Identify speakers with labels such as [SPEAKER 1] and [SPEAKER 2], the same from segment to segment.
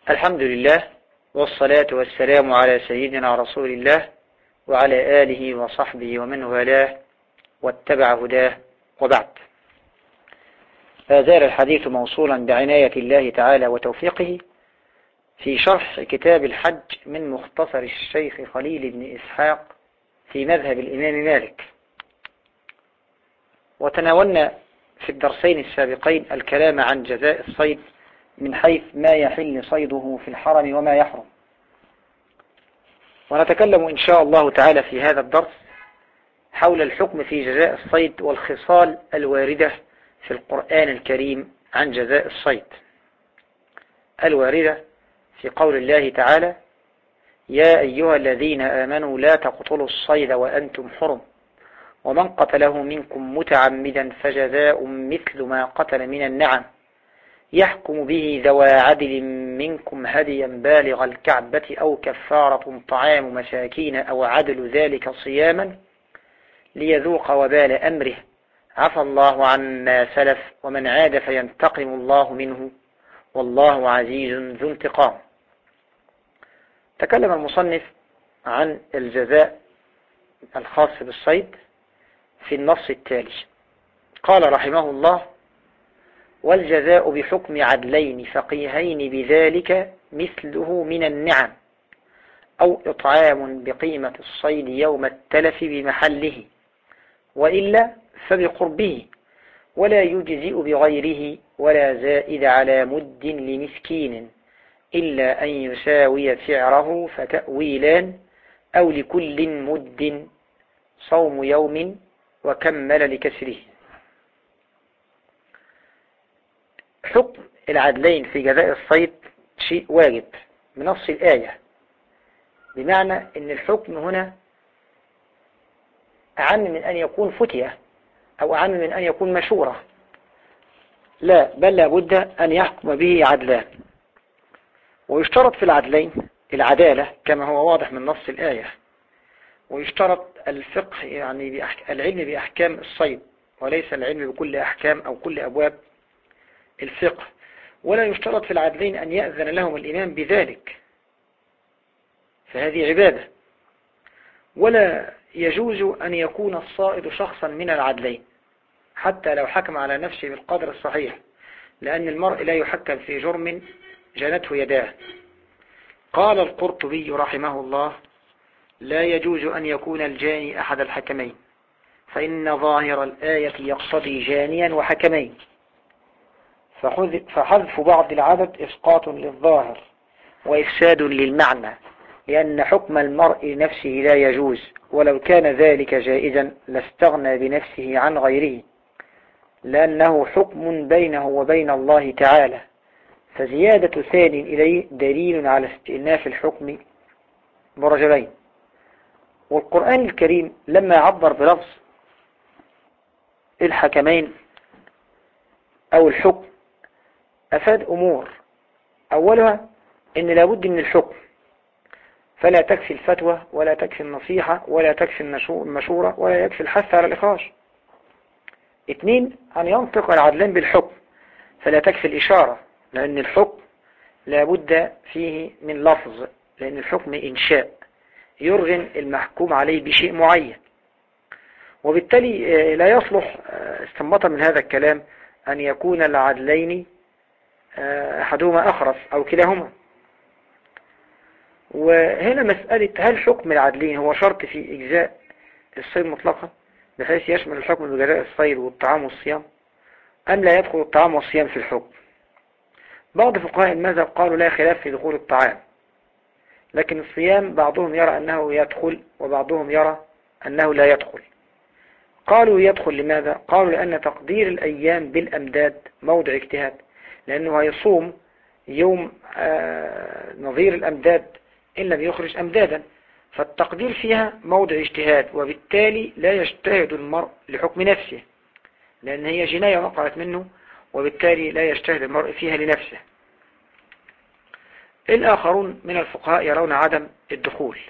[SPEAKER 1] الحمد لله والصلاة والسلام على سيدنا رسول الله وعلى آله وصحبه ومن والاه واتبع هداه وبعد. فزال الحديث موصولا بعناية الله تعالى وتوفيقه في شرح كتاب الحج من مختصر الشيخ خليل بن إسحاق في مذهب الإمام مالك. وتناولنا في الدرسين السابقين الكلام عن جزاء الصيد من حيث ما يحل صيده في الحرم وما يحرم، ونتكلم إن شاء الله تعالى في هذا الدرس حول الحكم في جزاء الصيد والخصال الواردة في القرآن الكريم عن جزاء الصيد، الواردة في قول الله تعالى: يا أيها الذين آمنوا لا تقتلوا الصيد وأنتم حرم ومن قتله منكم متعمدا فجزاء مثل ما قتل من النعم يحكم به ذوى عدل منكم هديا بالغ الكعبة أو كفارة طعام مساكين أو عدل ذلك صياما ليذوق وبال أمره عفى الله عما سلف ومن عاد فينتقم الله منه والله عزيز ذو انتقام. تكلم المصنف عن الجزاء الخاص بالصيد في النص التالي. قال رحمه الله: والجزاء بحكم عدلين فقيهين بذلك مثله من النعم أو إطعام بقيمة الصيد يوم التلف بمحله وإلا فبقربه ولا يجزئ بغيره ولا زائد على مد لمسكين إلا أن يساوي سعره فتأويلان أو لكل مد صوم يوم وكمل لكسره. حكم العدلين في جزاء الصيد شيء واجب بنص الآية، بمعنى أن الحكم هنا أعم من أن يكون فتية أو أعم من أن يكون مشورة، لا بل لابد أن يحكم به عدلان. ويشترط في العدلين العدالة كما هو واضح من نص الآية، ويشترط الفقه يعني العلم بأحكام الصيد وليس العلم بكل أحكام أو كل أبواب الفقه، ولا يشترط في العدلين أن يأذن لهم الإمام بذلك فهذه عبادة، ولا يجوز أن يكون الصائد شخصا من العدلين حتى لو حكم على نفسه بالقدر الصحيح، لأن المرء لا يحكم في جرم جنته يداه. قال القرطبي رحمه الله: لا يجوز أن يكون الجاني أحد الحكمين فإن ظاهر الآية يقتضي جانيا وحكمين، فحذف بعض العدد إسقاط للظاهر وإفساد للمعنى، لأن حكم المرء نفسه لا يجوز، ولو كان ذلك جائزا لاستغنى بنفسه عن غيره، لأنه حكم بينه وبين الله تعالى، فزيادة ثاني إليه دليل على استئناف الحكم برجلين. والقرآن الكريم لما عبر بلفظ الحكمين أو الحكم أفاد أمور، أولها أن لابد من الحكم، فلا تكفي الفتوى ولا تكفي النصيحة ولا تكفي المشورة ولا يكفي الحث على الإخراج. 2 أن ينطق العدلان بالحكم، فلا تكفي الإشارة، لأن الحكم لابد فيه من لفظ، لأن الحكم إنشاء يرغم المحكوم عليه بشيء معين، وبالتالي لا يصلح استنباطا من هذا الكلام أن يكون العدلين أحدهما أخرس أو كلاهما. وهنا مسألة هل حكم العدلين هو شرط في إجزاء الصيد مطلقا بحيث يشمل الحكم بجزاء الصيد والطعام والصيام، أم لا يدخل الطعام والصيام في الحكم؟ بعض فقهاء المذهب قالوا لا خلاف في دخول الطعام، لكن الصيام بعضهم يرى أنه يدخل وبعضهم يرى أنه لا يدخل. قالوا يدخل لماذا؟ قالوا لأن تقدير الأيام بالأمداد موضع اجتهاد، لأنه هيصوم يوم نظير الأمداد إن لم يخرج أمدادا، فالتقدير فيها موضع اجتهاد، وبالتالي لا يجتهد المرء لحكم نفسه لأن هي جناية وقعت منه، وبالتالي لا يجتهد المرء فيها لنفسه. الآخرون من الفقهاء يرون عدم الدخول.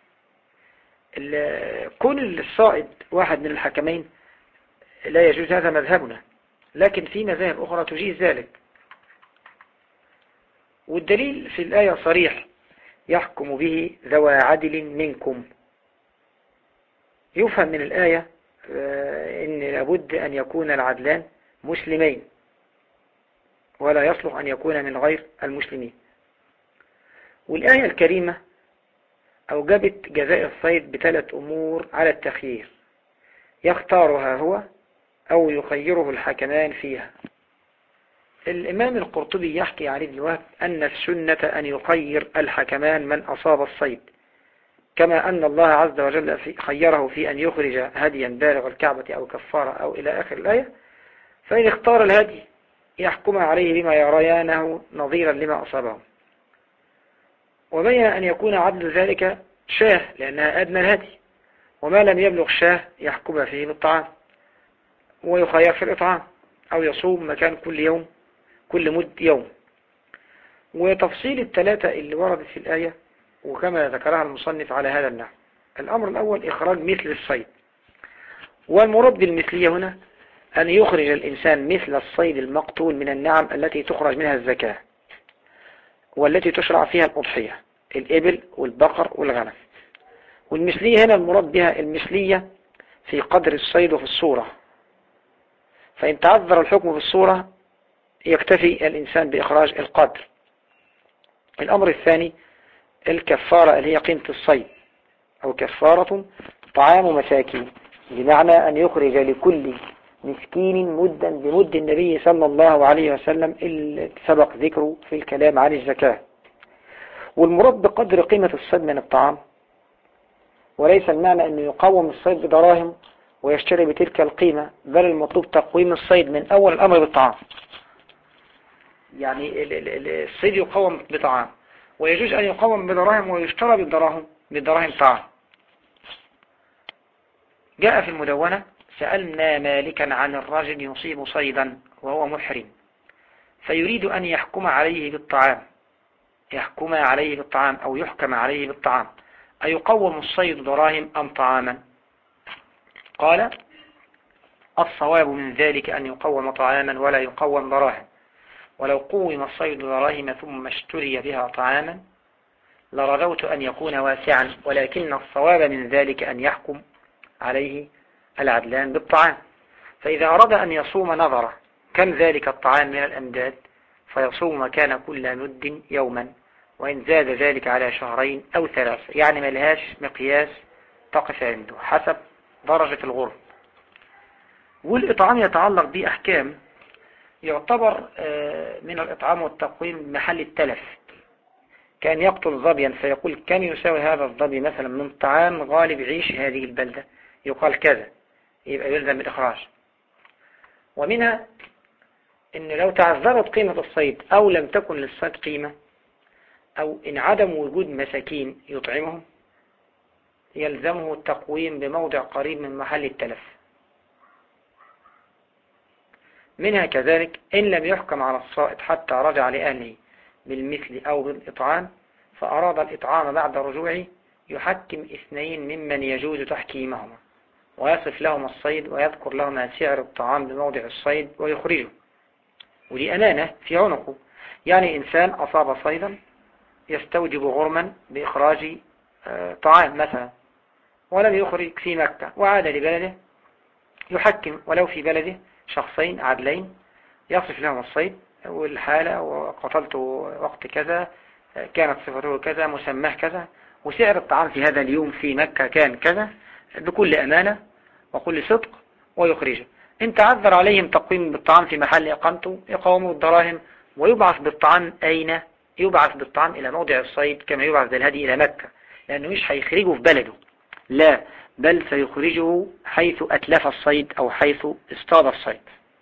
[SPEAKER 1] كل الصائد واحد من الحكمين لا يجوز، هذا مذهبنا، لكن في مذاهب أخرى تجيز ذلك. والدليل في الآية صريح: يحكم به ذوى عدل منكم. يفهم من الآية إن لابد أن يكون العدلان مسلمين، ولا يصلح أن يكون من غير المسلمين. والآية الكريمة أوجبت جزاء الصيد بثلاث أمور على التخيير: يختارها هو أو يخيره الحكمان فيها. الإمام القرطبي يحكي عن ابن وهب أن السنة أن يخير الحكمان من أصاب الصيد، كما أن الله عز وجل خيره في أن يخرج هديا بالغ الكعبة أو كفارة أو إلى آخر الآية، فإن اختار الهدي يحكم عليه بما يريانه نظيرا لما أصابه. وبين أن يكون عدل ذلك شاه لأنها أدنى الهدي، وما لم يبلغ شاه يحكم فيه بالطعام ويخير في الإطعام، أو يصوم مكان كل مد يوم. وتفصيل الثلاثة اللي وردت في الآية وكما ذكرها المصنف على هذا النحو: الأمر الأول إخراج مثل الصيد، والمراد بالمثلية هنا أن يخرج الإنسان مثل الصيد المقتول من النعم التي تخرج منها الزكاة والتي تشرع فيها الأضحية: الإبل والبقر والغنم. والمثلية هنا المراد بها المثلية في قدر الصيد وفي الصورة، فإن تعذر الحكم في الصورة يكتفي الإنسان بإخراج القدر. الأمر الثاني الكفارة اللي هي قيمة الصيد، أو كفارة طعام مساكين، بمعنى أن يخرج لكل مسكين مدا بمد النبي صلى الله عليه وسلم اللي سبق ذكره في الكلام عن الزكاة. والمراد بقدر قيمة الصيد من الطعام، وليس المعنى أنه يقوم الصيد بدراهم ويشتري بتلك القيمة، بل المطلوب تقويم الصيد من أول الأمر بالطعام. يعني الصيد يقوم بطعام، ويجوز أن يقوم بدراهم ويشترى بالدراهم طعام. جاء في المدونة: سألنا مالكا عن الرجل يصيب صيدا وهو محرم فيريد أن يحكم عليه بالطعام، أو يحكم عليه بالطعام، أيقوم الصيد دراهم أم طعاما؟ قال: الصواب من ذلك أن يقوم طعاما ولا يقوم دراهم، ولو قوم الصيد دراهم ثم اشتري بها طعاما لرجوت أن يكون واسعا، ولكن الصواب من ذلك أن يحكم عليه العدلان بالطعام. فإذا أراد أن يصوم نظر كم ذلك الطعام من الأمداد فيصوم مكان كل مد يوما، وإن زاد ذلك على شهرين أو 3، يعني ملهاش مقياس تقف عنده حسب درجة الغرب. والإطعام يتعلق بأحكام يعتبر من الإطعام والتقويم محل التلف، كان يقتل ظبيا فيقول: كم يساوي هذا الظبي مثلا من طعام غالب عيش هذه البلدة؟ يقال كذا، يبقى يلزم الإخراج. ومنها إن لو تعذرت قيمة الصيد أو لم تكن للصيد قيمة، أو إن عدم وجود مساكين يطعمهم، يلزمه التقويم بموضع قريب من محل التلف. منها كذلك إن لم يحكم على الصائد حتى رجع لأهله بالمثل أو بالإطعام فأراد الإطعام بعد رجوعه، يحكم 2 ممن يجوز تحكيمهما، ويصف لهم الصيد ويذكر لهما سعر الطعام بموضع الصيد ويخرجه، ودي أمانة في عنقه. يعني إنسان أصاب صيدا يستوجب غرما بإخراج طعام مثلا، ولم يخرج في مكة وعاد لبلده، يحكم ولو في بلده شخصين عدلين يصف لهم الصيد والحالة، وقتلت وقت كذا، كانت صفته كذا، مسماه كذا، وسعر الطعام في هذا اليوم في مكة كان كذا، بكل أمانة وكل صدق، ويخرجه. إن تعذر عليهم تقويم بالطعام في محل إقامته يقوموا الدراهم، ويبعث بالطعام أين؟ يبعث بالطعام إلى موضع الصيد كما يبعث بالهدي إلى مكة، لأنه مش هيخرجه في بلده، لا، بل سيخرجه حيث أتلف الصيد أو حيث اصطاد الصيد.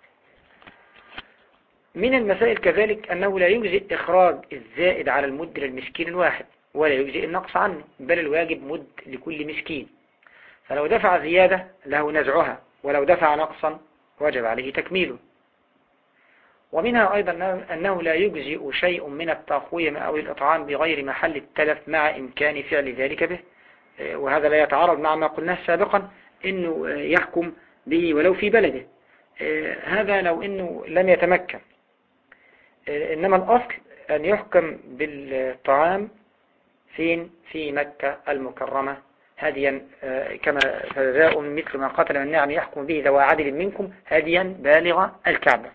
[SPEAKER 1] من المسائل كذلك أنه لا يجزئ إخراج الزائد على المد للمسكين الواحد، ولا يجزئ النقص عنه، بل الواجب مد لكل مسكين، فلو دفع زيادة له نزعها، ولو دفع نقصا وجب عليه تكميله. ومنها أيضا أنه لا يجزئ شيء من التقويم أو الإطعام بغير محل التلف مع إمكان فعل ذلك به، وهذا لا يتعارض مع ما قلناه سابقا إنه يحكم به ولو في بلده، هذا لو إنه لم يتمكن. إنما الأصل أن يحكم بالطعام فين؟ في مكة المكرمة هديا كما فجاء مثل ما قتل من نعم يحكم به ذوى عدل منكم هديا بالغ الكعبة.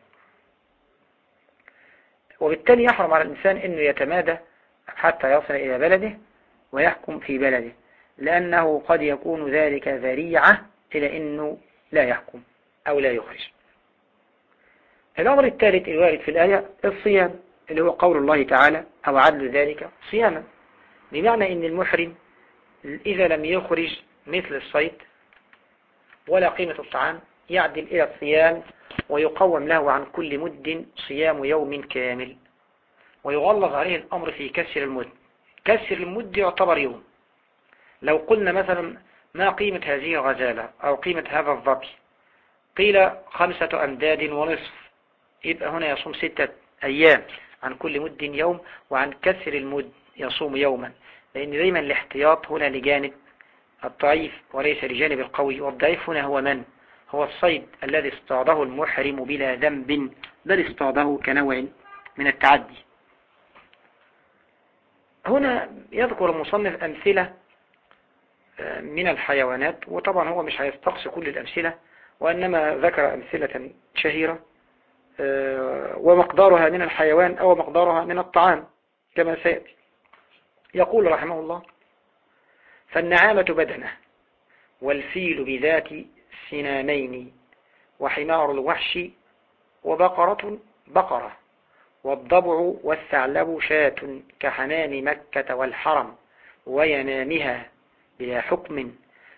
[SPEAKER 1] وبالتالي يحرم على الإنسان أنه يتمادى حتى يصل إلى بلده ويحكم في بلده، لأنه قد يكون ذلك ذريعة إلى أنه لا يحكم أو لا يخرج. الأمر الثالث الوارد في الآية الصيام، اللي هو قول الله تعالى أو عدل ذلك صياما، بمعنى أن المحرم إذا لم يخرج مثل الصيد ولا قيمة الطعام يعدل إلى الصيام، ويقوم له عن كل مد صيام يوم كامل، ويغلظ عليه الأمر في كسر المد. كسر المد يعتبر يوم. لو قلنا مثلا ما قيمة هذه الغزالة أو قيمة هذا الظبي، قيل 5 أمداد ونصف، يبقى هنا يصوم 6 أيام عن كل مد يوم، وعن كسر المد يصوم يوما، لأن دايما الاحتياط هنا لجانب الضعيف وليس لجانب القوي. والضعيف هنا هو من؟ هو الصيد الذي اصطاده المحرم بلا ذنب، بل اصطاده كنوع من التعدي. هنا يذكر المصنف أمثلة من الحيوانات، وطبعا هو مش هيستقصي كل الأمثلة، وإنما ذكر أمثلة شهيرة ومقدارها من الحيوان أو مقدارها من الطعام كما سيأتي. يقول رحمه الله: فالنعامة بدنة، والفيل بذات سنامين، وحمار الوحش، وبقرة بقرة، والضبع والثعلب شاة، كحمام مكة والحرم وينامها بلا حكم،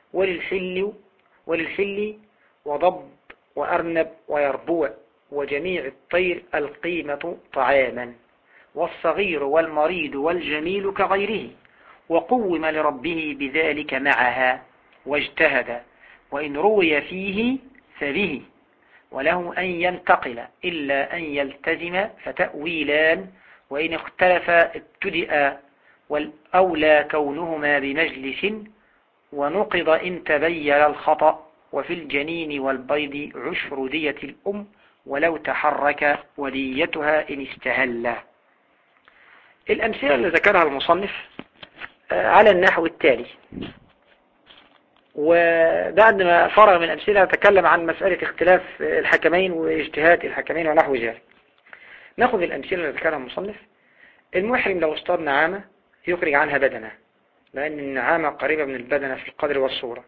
[SPEAKER 1] وللحل وضب وأرنب ويربوع، وجميع الطير القيمة طعاما، والصغير والمريض والجميل كغيره، وقوم لربه بذلك معها واجتهد، وإن روي فيه فبه، وله أن ينتقل إلا أن يلتزم فتأويلان، وإن اختلف ابتدأ، والأولى كونهما بمجلس، ونقض إن تبين الخطأ، وفي الجنين والبيض عشر دية الأم، ولو تحرك وديتها إن استهل. الأمثلة اللي ذكرها المصنف على النحو التالي، وبعد ما فرغ من الأمثلة تكلم عن مسألة اختلاف الحكمين واجتهاد الحكمين ونحو ذلك. نأخذ الأمثلة اللي ذكرها المصنف. المحرم لو اصطاد نعامة يخرج عنها بدنة، لأن النعامة قريبة من البدنة في القدر والصورة.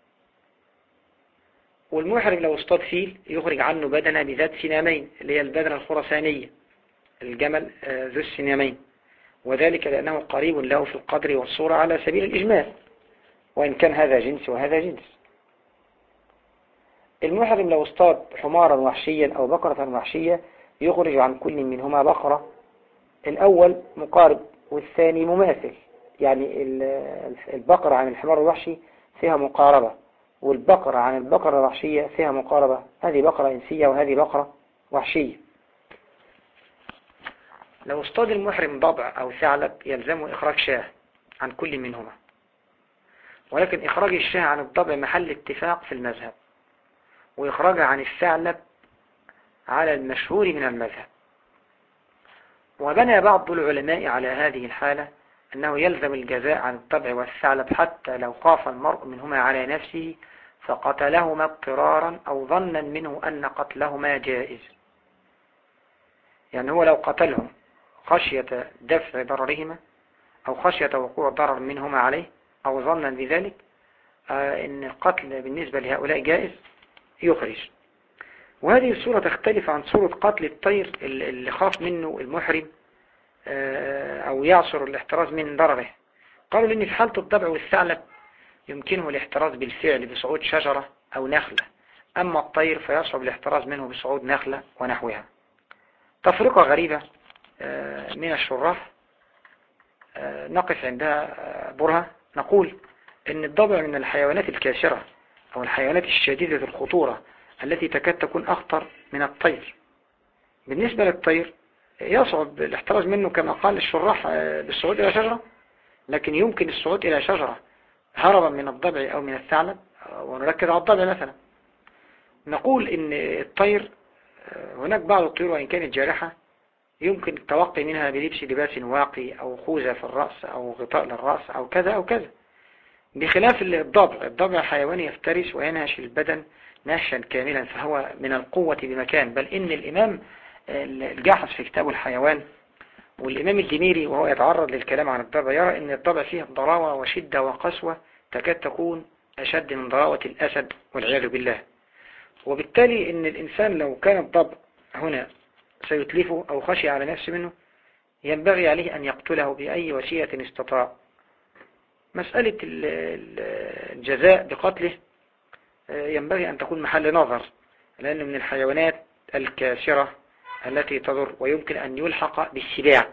[SPEAKER 1] والمحرم لو اصطاد فيل يخرج عنه بدنة بذات سنامين، اللي هي البدنة الخرسانية، الجمل ذو السنامين، وذلك لأنه قريب له في القدر والصورة على سبيل الإجمال، وإن كان هذا جنس وهذا جنس. المحرم لو اصطاد حمارا وحشيا أو بقرة وحشية يخرج عن كل منهما بقرة، الأول مقارب والثاني مماثل، يعني البقرة عن الحمار الوحشي فيها مقاربة، والبقرة عن البقرة الوحشية فيها مقاربة، هذه بقرة إنسية وهذه بقرة وحشية. لو اصطاد المحرم ضبع أو ثعلب يلزمه إخراج شاه عن كل منهما، ولكن إخراج الشاه عن الضبع محل اتفاق في المذهب، وإخراجها عن الثعلب على المشهور من المذهب. وبنى بعض العلماء على هذه الحالة أنه يلزم الجزاء عن الضبع والثعلب حتى لو خاف المرء منهما على نفسه فقتلهما اضطرارا أو ظنا منه أن قتلهما جائز. يعني هو لو قتلهم خشية دفع ضررهما أو خشية وقوع ضرر منهما عليه أو ظنا بذلك أن القتل بالنسبة لهؤلاء جائز يخرج. وهذه الصورة تختلف عن صورة قتل الطير اللي خاف منه المحرم أو يعصر الاحتراز من ضرره. قالوا لأن في حالة الضبع والثعلب يمكنه الاحتراز بالفعل بصعود شجرة أو نخلة، أما الطير فيصعب الاحتراز منه بصعود نخلة ونحوها. تفرقة غريبة من الشراح نقف عندها برهة. نقول أن الضبع من الحيوانات الكاسرة أو الحيوانات الشديدة الخطورة التي تكاد تكون أخطر من الطير. بالنسبة للطير يصعب الاحتراز منه كما قال الشراح بالصعود إلى شجرة، لكن يمكن الصعود إلى شجرة هربا من الضبع أو من الثعلب، ونركز على الضبع مثلا. نقول إن الطير هناك بعض الطيور وإن كانت جارحة يمكن التوقي منها بلبس لباس واقي أو خوذة في الرأس أو غطاء للرأس أو كذا أو كذا، بخلاف الضبع حيوان يفترس وينهش البدن نهشا كاملا، فهو من القوة بمكان. بل إن الإمام الجاحظ في كتابه الحيوان والإمام الدميري وهو يتعرض للكلام عن الضبع يرى أن الضبع فيه ضراوة وشدة وقسوة تكاد تكون أشد من ضراوة الأسد والعياذ بالله. وبالتالي أن الإنسان لو كان الضبع هنا سيتلفه أو خشي على نفسه منه ينبغي عليه أن يقتله بأي وسيلة استطاع. مسألة الجزاء بقتله ينبغي أن تكون محل نظر، لأنه من الحيوانات الكاسرة التي تضر ويمكن أن يلحق بالسباع.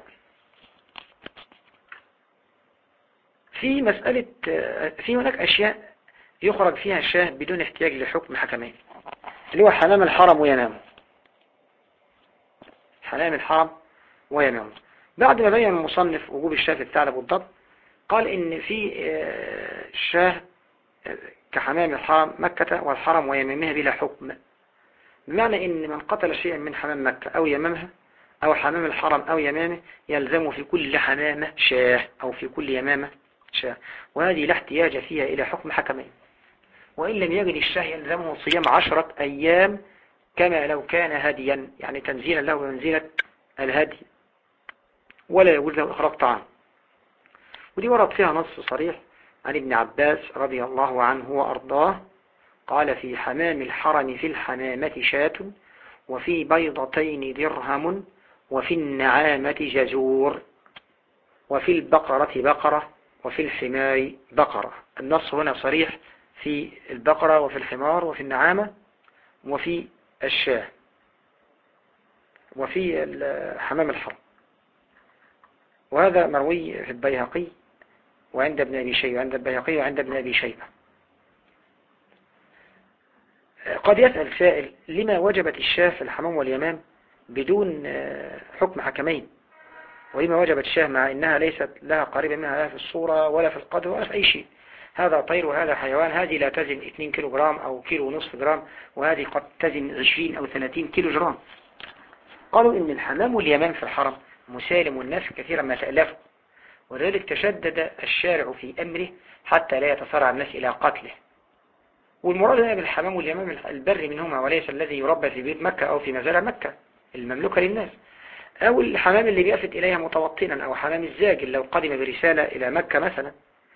[SPEAKER 1] في مسألة في هناك أشياء يخرج فيها الشاه بدون احتياج لحكم حكمين، اللي هو حمام الحرم وينام. حمام الحرم وينام بعد ما بين المصنف وجوب الشاه في الثعلب والضب، قال إن في الشاه كحمام الحرم مكة والحرم ويمامها بلا حكم، بمعنى إن من قتل شيئا من حمام مكة أو يمامها أو حمام الحرم أو يمامه يلزم في كل حمامة شاه أو في كل يمامة شاه، وهذه لا احتياج فيها إلى حكم حكمين. وإن لم يجد الشاه يلزمه صيام 10 أيام كما لو كان هديا، يعني تنزيلا له بمنزلة الهدي، ولا يجوز له إخراج طعام. ودي ورد فيها نص صريح عن ابن عباس رضي الله عنه وأرضاه قال: في حمام الحرم في الحمامة شاة، وفي بيضتين درهم، وفي النعامة جزور، وفي البقرة بقرة، وفي الحمار بقرة. النص هنا صريح في البقرة وفي الحمار وفي النعامة وفي الشاة وفي حمام الحرم. وهذا مروي في البيهقي وعند ابن أبي شيبة، عند البيهقي وعند ابن أبي شيبة. قد يسأل سائل: لما وجبت الشاة في الحمام واليمام بدون حكم حكمين، ولما وجبت الشاة مع إنها ليست لها قريبة منها لا في الصورة ولا في القدر ولا في أي شيء؟ هذا طير وهذا حيوان، هذه لا تزن 2 كيلو جرام أو كيلو ونصف جرام، وهذه قد تزن 20 أو 30 كيلو جرام. قالوا إن الحمام واليمام في الحرم مسالم والناس كثيرا ما تألفه، ولذلك تشدد الشارع في أمره حتى لا يتسارع الناس إلى قتله. والمراد هنا بالحمام واليمام البر منهما، وليس الذي يربى في بيت مكة أو في مزارع مكة المملوكة للناس، أو الحمام اللي بيأفت إليها متوطنا، أو حمام الزاجل لو قدم برسالة إلى مكة مثلا.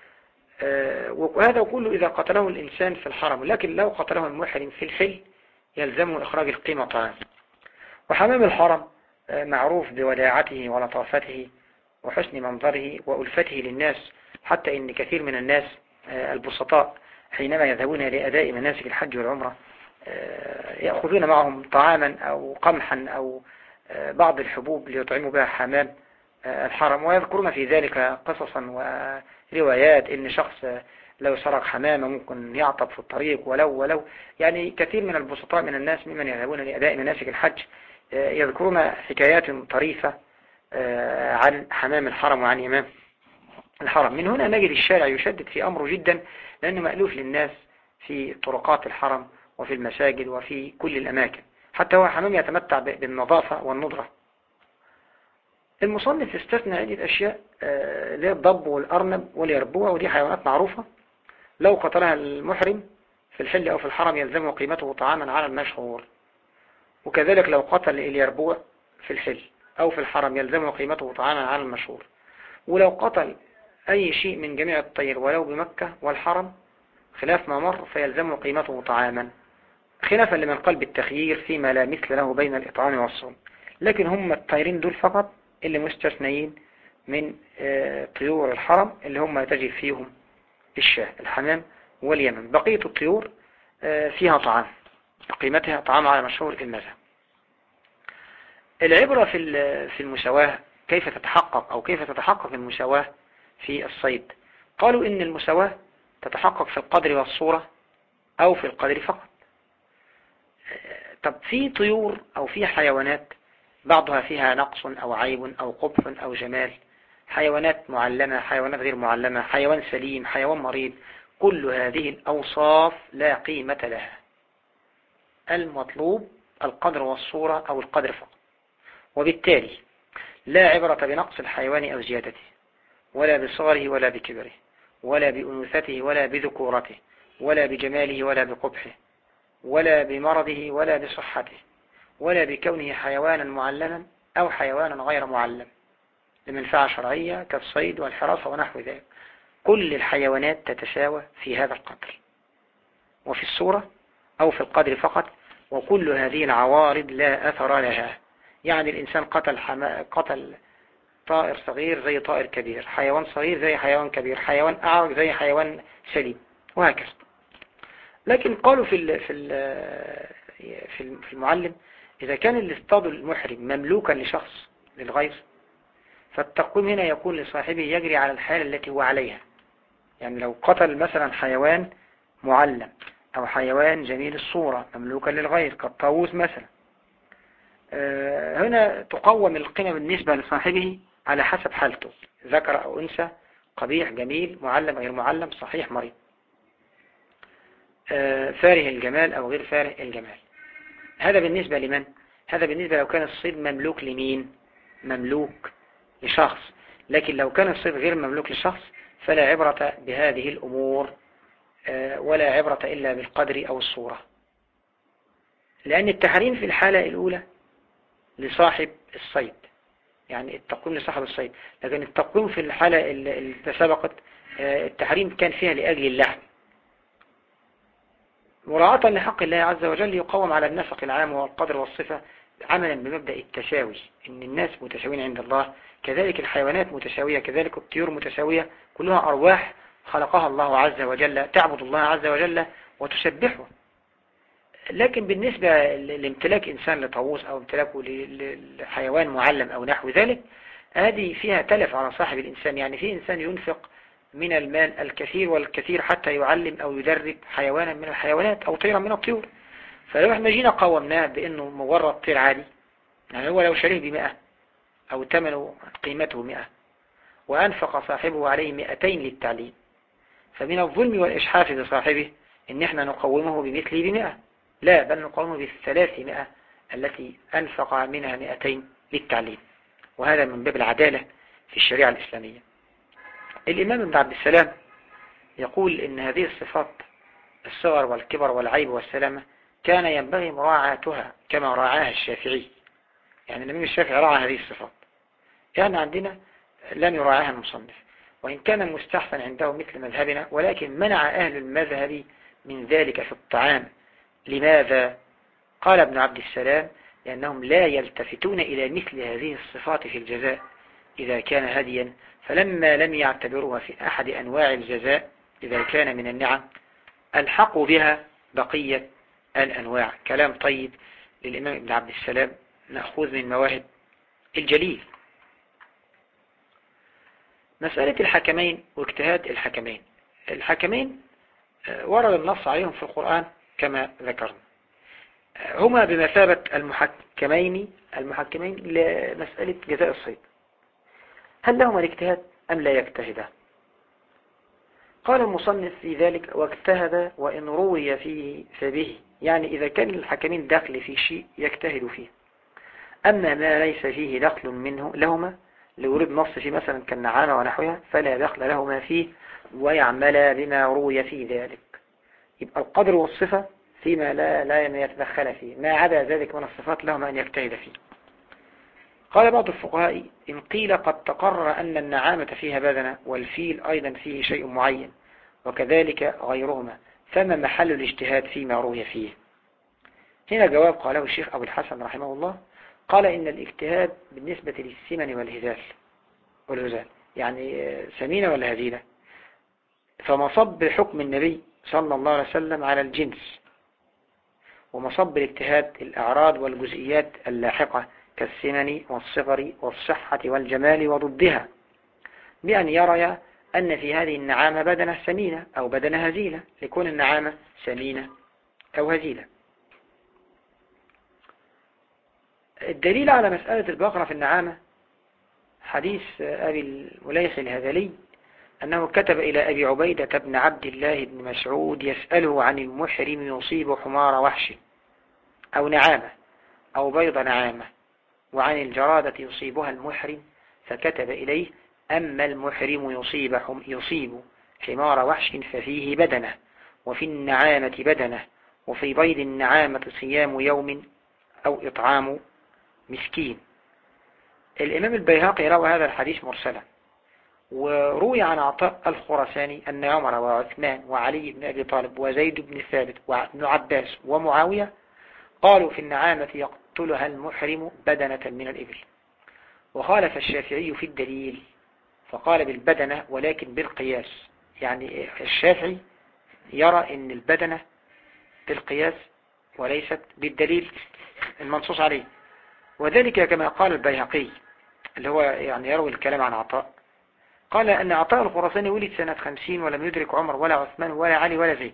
[SPEAKER 1] وهذا كله إذا قتله الإنسان في الحرم، لكن لو قتله المحرم في الحل يلزمه إخراج القيمة طعام. وحمام الحرم معروف بوداعته ولطافته وحسن منظره وألفته للناس، حتى إن كثير من الناس البسطاء حينما يذهبون لأداء مناسك الحج والعمرة يأخذون معهم طعاما أو قمحا أو بعض الحبوب ليطعموا بها حمام الحرم، ويذكرون في ذلك قصصا وروايات إن شخص لو سرق حمامة ممكن يعطب في الطريق ولو يعني كثير من البسطاء من الناس ممن يذهبون لأداء مناسك الحج يذكرون حكايات طريفة عن حمام الحرم وعن إمام الحرم. من هنا نجد الشارع يشدد في أمره جدا، لأنه مألوف للناس في طرقات الحرم وفي المساجد وفي كل الأماكن، حتى هو حمام يتمتع بالنظافة والنضرة. المصنف استثنى عدة أشياء اللي هي الضب والأرنب واليربوع، ودي حيوانات معروفة لو قتلها المحرم في الحل أو في الحرم يلزمه قيمته طعاما على المشهور، وكذلك لو قتل اليربوع في الحل أو في الحرم يلزمه قيمته طعاما على المشهور. ولو قتل أي شيء من جميع الطير ولو بمكة والحرم خلاف ما مر فيلزمه قيمته طعاما، خلافا لمن قال بالتخيير فيما لا مثل له بين الإطعام والصوم. لكن هم الطيرين دول فقط اللي مستثنيين من طيور الحرم اللي هم تجد فيهم الشاه الحمام واليمن. بقية الطيور فيها طعام قيمتها طعام على مشهور المذهب. العبرة في المساواة كيف تتحقق أو كيف تتحقق المساواة في الصيد؟ قالوا إن المساواة تتحقق في القدر والصورة أو في القدر فقط. طب في طيور أو في حيوانات بعضها فيها نقص أو عيب أو قبح أو جمال، حيوانات معلمة حيوانات غير معلمة، حيوان سليم حيوان مريض، كل هذه الأوصاف لا قيمة لها. المطلوب القدر والصورة أو القدر فقط. وبالتالي لا عبرة بنقص الحيوان أو زيادته، ولا بصغره ولا بكبره، ولا بأنوثته ولا بذكورته، ولا بجماله ولا بقبحه، ولا بمرضه ولا بصحته، ولا بكونه حيوانا معلما أو حيوانا غير معلم لمنفعة شرعية كالصيد والحراسة ونحو ذلك. كل الحيوانات تتساوى في هذا القدر وفي الصورة أو في القدر فقط، وكل هذه العوارض لا أثر لها. يعني الإنسان قتل طائر صغير زي طائر كبير، حيوان صغير زي حيوان كبير، حيوان أعرج زي حيوان سليم، وهكذا. لكن قالوا في المعلم إذا كان الاصطاد المحرم مملوكا لشخص للغير، فالتقويم هنا يكون لصاحبه يجري على الحالة التي هو عليها. يعني لو قتل مثلا حيوان معلم أو حيوان جميل الصورة مملوكا للغير كالطاووس مثلا، هنا تقوم القيمة بالنسبة لصاحبه على حسب حالته، ذكر أو أنثى، قبيح جميل معلم غير معلم صحيح مريض، فاره الجمال أو غير فاره الجمال. هذا بالنسبة لمن؟ هذا بالنسبة لو كان الصيد مملوك لمين؟ مملوك لشخص. لكن لو كان الصيد غير مملوك لشخص فلا عبرة بهذه الأمور، ولا عبرة إلا بالقدر أو الصورة، لأن التحريم في الحالة الأولى لصاحب الصيد، يعني التقويم لصاحب الصيد. لكن التقويم في الحالة اللي سبقت التحريم كان فيها لأجل اللحم، مراعاة لحق الله عز وجل يقوم على النسق العام والقدر والصفة، عملا بمبدأ التساوي، إن الناس متساوين عند الله، كذلك الحيوانات متساوية، كذلك الطيور متساوية، كلها أرواح خلقها الله عز وجل تعبد الله عز وجل وتسبحه. لكن بالنسبة لامتلاك إنسان لطاووس أو امتلاكه لحيوان معلم أو نحو ذلك، هذه فيها تلف على صاحب الإنسان. يعني في إنسان ينفق من المال الكثير والكثير حتى يعلم أو يدرب حيوانا من الحيوانات أو طيرا من الطيور، فلو احنا جينا قومناه بأنه مجرد طير عادي، يعني هو لو شريه ب100 أو ثمنه قيمته 100 وأنفق صاحبه عليه 200 للتعليم، فمن الظلم والإشحاف بصاحبه إن احنا نقومه بمثله ب100، لا، بل نقومه ب300 التي أنفق منها 200 للتعليم. وهذا من باب العدالة في الشريعة الإسلامية. الإمام ابن عبد السلام يقول إن هذه الصفات الصغر والكبر والعيب والسلامة كان ينبغي مراعاتها كما راعاها الشافعي. يعني الإمام الشافعي راعى هذه الصفات، يعني عندنا لم يراعاها المصنف، وإن كان مستحسن عنده مثل مذهبنا، ولكن منع أهل المذهب من ذلك في الطعام. لماذا؟ قال ابن عبد السلام لأنهم لا يلتفتون إلى مثل هذه الصفات في الجزاء إذا كان هديا، فلما لم يعتبروها في أحد أنواع الجزاء إذا كان من النعم ألحقوا بها بقية الأنواع. كلام طيب للإمام ابن عبد السلام، نأخذ من مواهب الجليل. مسألة الحكمين واجتهاد الحكمين، الحكمين ورد النص عليهم في القرآن كما ذكرنا، هما بمثابة المحكمين لمسألة جزاء الصيد. هل لهما الاجتهاد أم لا يجتهدا؟ قال المصنف في ذلك واجتهد وإن روي فيه فبه، يعني إذا كان الحكمين دخل في شيء يجتهد فيه، أما ما ليس فيه دخل منه لهما لورد نص في مثلا كالنعامة ونحوها فلا دخل لهما فيه ويعمل بما روي في ذلك. يبقى القدر والصفة فيما لا يتدخل فيه، ما عدا ذلك من الصفات لهما أن يجتهد فيه. قال بعض الفقهاء إن قيل قد تقرر أن النعامة فيها بدنة والفيل أيضا فيه شيء معين وكذلك غيرهما، فما محل الاجتهاد فيما روي فيه؟ هنا جواب قاله الشيخ أبو الحسن رحمه الله، قال إن الاجتهاد بالنسبة للسمن والهزال، يعني سمينة ولا هزيلة، فمصب حكم النبي صلى الله عليه وسلم على الجنس، ومصب الاجتهاد الأعراض والجزئيات اللاحقة كالسمن والصغر والصحة والجمال وضدها، بأن يرى أن في هذه النعامة بدنة سمينة أو بدنة هزيلة، لكون النعامة سمينة أو هزيلة. الدليل على مسألة البقرة في النعامة حديث أبي المليح الهذلي أنه كتب إلى أبي عبيدة بن عبد الله بن مسعود يسأله عن المحرم يصيب حمار وحش أو نعامة أو بيض نعامة وعن الجرادة يصيبها المحرم فكتب إليه: أما المحرم يصيب حمار وحش ففيه بدنه، وفي النعامة بدنه، وفي بيض النعامة صيام يوم أو إطعام مسكين. الإمام البيهقي روى هذا الحديث مرسلا، وروي عن عطاء الخرساني أن عمر وعثمان وعلي بن أبي طالب وزيد بن ثابت وابن عباس ومعاوية قالوا في النعامة يقتلها المحرم بدنة من الإبل. وخالف الشافعي في الدليل فقال بالبدنة ولكن بالقياس، يعني الشافعي يرى أن البدنة بالقياس وليست بالدليل المنصوص عليه، وذلك كما قال البيهقي اللي هو يعني يروي الكلام عن عطاء، قال أن عطاء الخراساني ولد سنة 50 ولم يدرك عمر ولا عثمان ولا علي ولا زيد،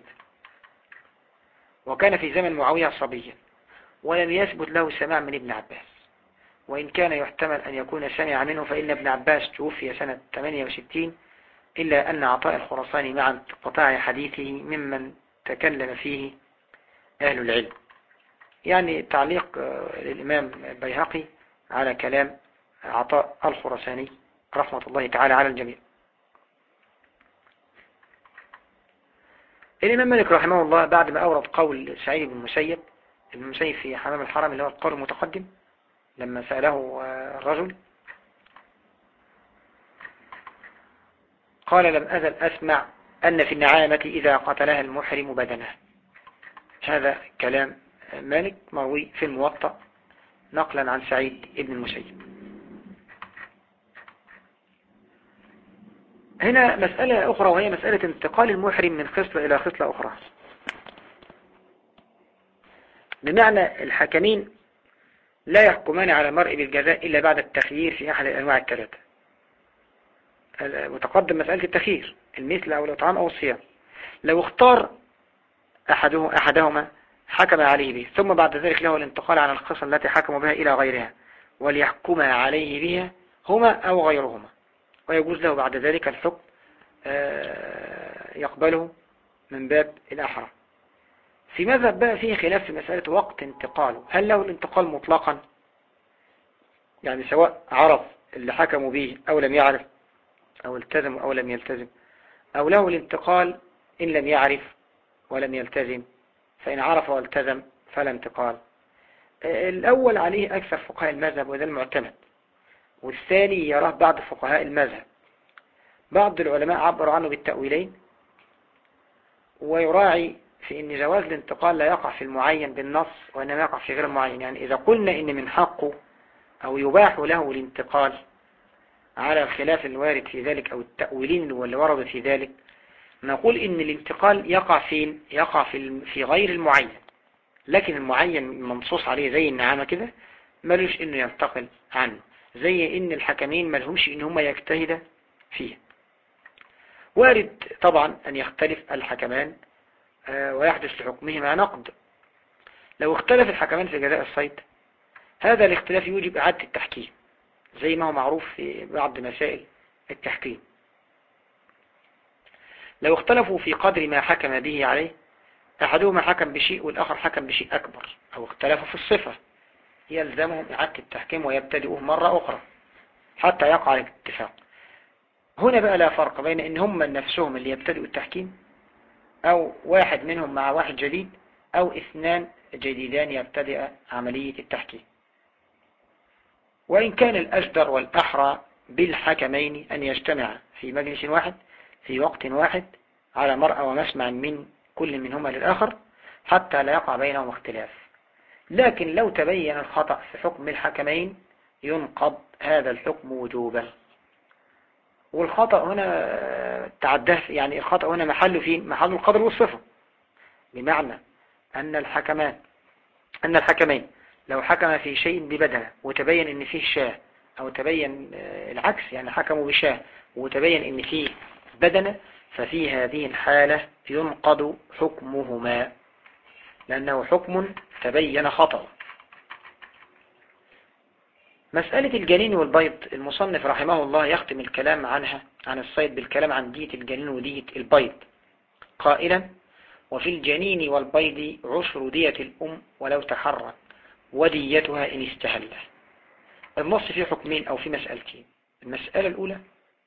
[SPEAKER 1] وكان في زمن معاوية صبيا، ولم يثبت له سماع من ابن عباس، وإن كان يحتمل أن يكون سمع منه فإن ابن عباس توفي سنة 68، إلا أن عطاء الخراساني مع انقطاع حديثه ممن تكلم فيه أهل العلم. يعني تعليق للإمام البيهقي على كلام عطاء الخراساني رحمة الله تعالى على الجميع. الإمام مالك رحمه الله بعد ما أورد قول سعيد بن المسيب في حمام الحرم اللي هو القول المتقدم لما سأله الرجل قال: لم أزل أسمع أن في النعامة إذا قتلها المحرم بدنه. هذا كلام مالك مروي في الموطأ نقلا عن سعيد بن المسيب. هنا مسألة أخرى وهي مسألة انتقال المحرم من خصلة إلى خصلة أخرى، بمعنى الحكمين لا يحكمان على المرء بالجزاء إلا بعد التخيير في أحد الأنواع الثلاثة. متقدم مسألة التخيير المثل أو الإطعام أو الصيام. لو اختار أحدهما حكم عليه به، ثم بعد ذلك له الانتقال عن الخصل التي حكموا بها إلى غيرها وليحكم عليه بها هما أو غيرهما، ويجوز له بعد ذلك الحكم يقبله من باب الأحرى. في مذهب بقى فيه خلاف في مسألة وقت انتقاله، هل له الانتقال مطلقا يعني سواء عرف اللي حكموا به أو لم يعرف، أو التزم أو لم يلتزم، أو له الانتقال إن لم يعرف ولم يلتزم، فإن عرف والتزم فلا انتقال. الأول عليه أكثر فقهاء المذهب وذا المعتمد، والثاني يراه بعض فقهاء المذهب. بعض العلماء عبروا عنه بالتأويلين، ويراعي في أن جواز الانتقال لا يقع في المعين بالنص وإنما يقع في غير المعين. يعني إذا قلنا إن من حقه أو يباح له الانتقال على الخلاف الوارد في ذلك أو التأويلين اللي وردوا في ذلك، نقول إن الانتقال يقع فين؟ يقع في غير المعين، لكن المعين منصوص عليه زي النعامة كده ملوش إنه ينتقل عنه، زي إن الحكمين ملهمش إن هم يجتهد فيه. وارد طبعا أن يختلف الحكمان ويحدث لحكمهما نقد. لو اختلف الحكمان في جزاء الصيد هذا الاختلاف يوجب إعادة التحكيم زي ما هو معروف في بعض مسائل التحكيم. لو اختلفوا في قدر ما حكم به عليه، أحدهما حكم بشيء والآخر حكم بشيء أكبر، أو اختلفوا في الصفة، يلزمهم إعادة التحكيم ويبتدئوه مرة أخرى حتى يقع الاتفاق. هنا بقى لا فرق بين إن هم نفسهم اللي يبتدئوا التحكيم، أو واحد منهم مع واحد جديد، أو اثنان جديدان يبتدئ عملية التحكيم. وإن كان الأجدر والأحرى بالحكمين أن يجتمع في مجلس واحد في وقت واحد على مرأى ومسمع من كل منهما للآخر حتى لا يقع بينهم اختلاف. لكن لو تبين الخطأ في حكم الحكمين ينقض هذا الحكم وجوبا. والخطأ هنا تعداه، يعني الخطأ هنا محله فين؟ محل القدر والصفة، بمعنى أن الحكمين لو حكم في شيء ببدنه وتبين ان فيه شاه، او تبين العكس يعني حكموا بشاه وتبين ان فيه بدنه، ففي هذه الحالة ينقض حكمهما لأنه حكم تبين خطأ. مسألة الجنين والبيض المصنف رحمه الله يختم الكلام عنها عن الصيد بالكلام عن دية الجنين ودية البيض قائلا: وفي الجنين والبيض عشر دية الأم ولو تحرك وديتها إن استهل. النص فيه حكمين أو في مسألتين. المسألة الأولى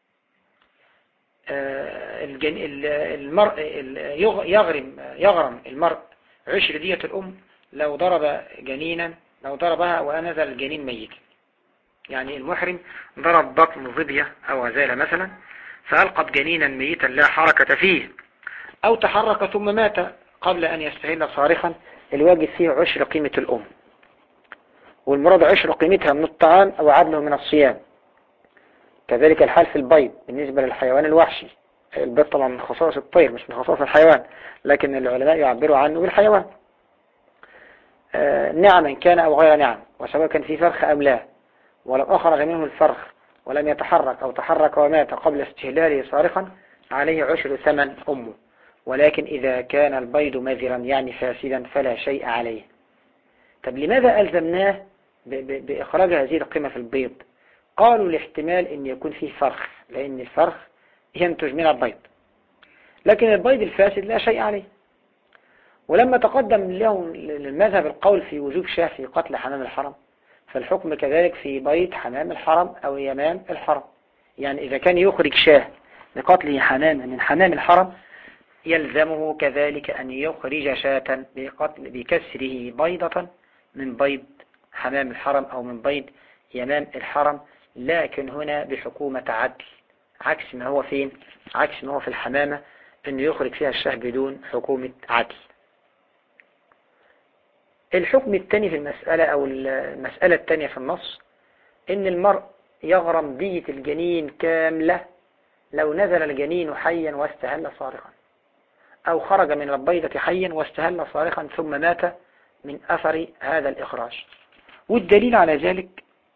[SPEAKER 1] المرء يغرم المرء عشر دية الأم لو ضرب جنينا، لو ضربها ونزل الجنين ميتا. يعني المحرم ضرب بطن ظبية أو غزالة مثلا فألقت جنينا ميتا لا حركة فيه، أو تحرك ثم مات قبل أن يستهل صارخا، الواجب فيه عشر قيمة الأم، والمراد عشر قيمتها من الطعام أو عدله من الصيام. كذلك الحال في البيض بالنسبة للحيوان الوحشي. البيض طبعا من خصائص الطير مش من خصائص الحيوان، لكن العلماء يعبروا عنه بالحيوان. نعما كان أو غير نعم، وسواء كان في فرخ أم لا، ولو أخرج منه الفرخ ولم يتحرك أو تحرك ومات قبل استهلاله صارخا عليه عشر ثمن أمه. ولكن إذا كان البيض مذرا يعني فاسدا فلا شيء عليه. طب لماذا ألزمناه بإخراج هذه القيمة في البيض؟ قالوا لاحتمال أن يكون فيه فرخ، لأن الفرخ ينتج من البيض، لكن البيض الفاسد لا شيء عليه. ولما تقدم لهم المذهب القول في وجوب شاه في قتل حمام الحرم، فالحكم كذلك في بيض حمام الحرم أو يمام الحرم. يعني إذا كان يخرج شاه لقتله حمام من حمام الحرم، يلزمه كذلك أن يخرج شاة بكسره بيضة من بيض حمام الحرم أو من بيض يمام الحرم، لكن هنا بحكومة عدل، عكس ما هو فين؟ عكس ما هو في الحمامة أنه يخرج فيها الشاه بدون حكومة عدل. الحكم الثاني في المسألة أو المسألة الثانية في النص إن المرء يغرم دية الجنين كاملة لو نزل الجنين حيا واستهل صارخا، أو خرج من البيضة حيا واستهل صارخا ثم مات من أثر هذا الإخراج. والدليل على ذلك،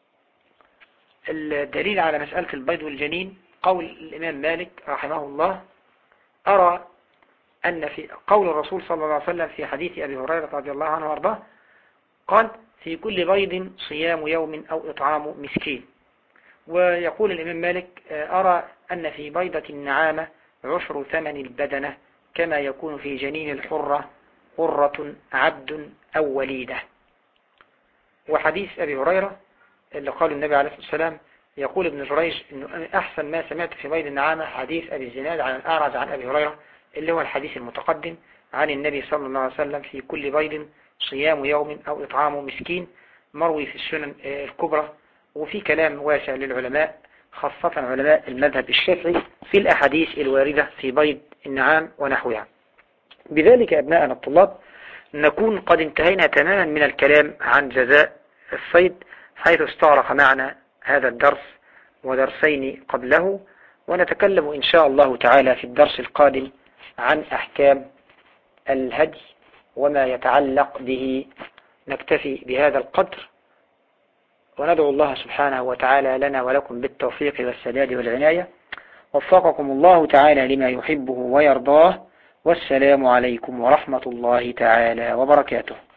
[SPEAKER 1] الدليل على مسألة البيض والجنين قول الإمام مالك رحمه الله: أرى أن في قول الرسول صلى الله عليه وسلم في حديث أبي هريرة رضي الله عنه وارضاه قال: في كل بيض صيام يوم أو إطعام مسكين. ويقول الإمام مالك: أرى أن في بيضة النعامة عشر ثمن البدنة كما يكون في جنين الحرة قرة عبد أو وليدة. وحديث أبي هريرة اللي قال النبي عليه الصلاة والسلام، يقول ابن جريج إنه أحسن ما سمعت في بيض النعامة حديث أبي الزناد عن الأعرج عن أبي هريرة اللي هو الحديث المتقدم عن النبي صلى الله عليه وسلم: في كل بيض صيام يوم أو إطعام مسكين، مروي في السنن الكبرى. وفي كلام واسع للعلماء خاصة علماء المذهب الشافعي في الأحاديث الواردة في بيض النعام ونحوها. بذلك أبناءنا الطلاب نكون قد انتهينا تماما من الكلام عن جزاء الصيد، حيث استغرق معنا هذا الدرس ودرسين قبله، ونتكلم إن شاء الله تعالى في الدرس القادم عن أحكام الهدي وما يتعلق به. نكتفي بهذا القدر، وندعو الله سبحانه وتعالى لنا ولكم بالتوفيق والسداد والعناية. وفقكم الله تعالى لما يحبه ويرضاه، والسلام عليكم ورحمة الله تعالى وبركاته.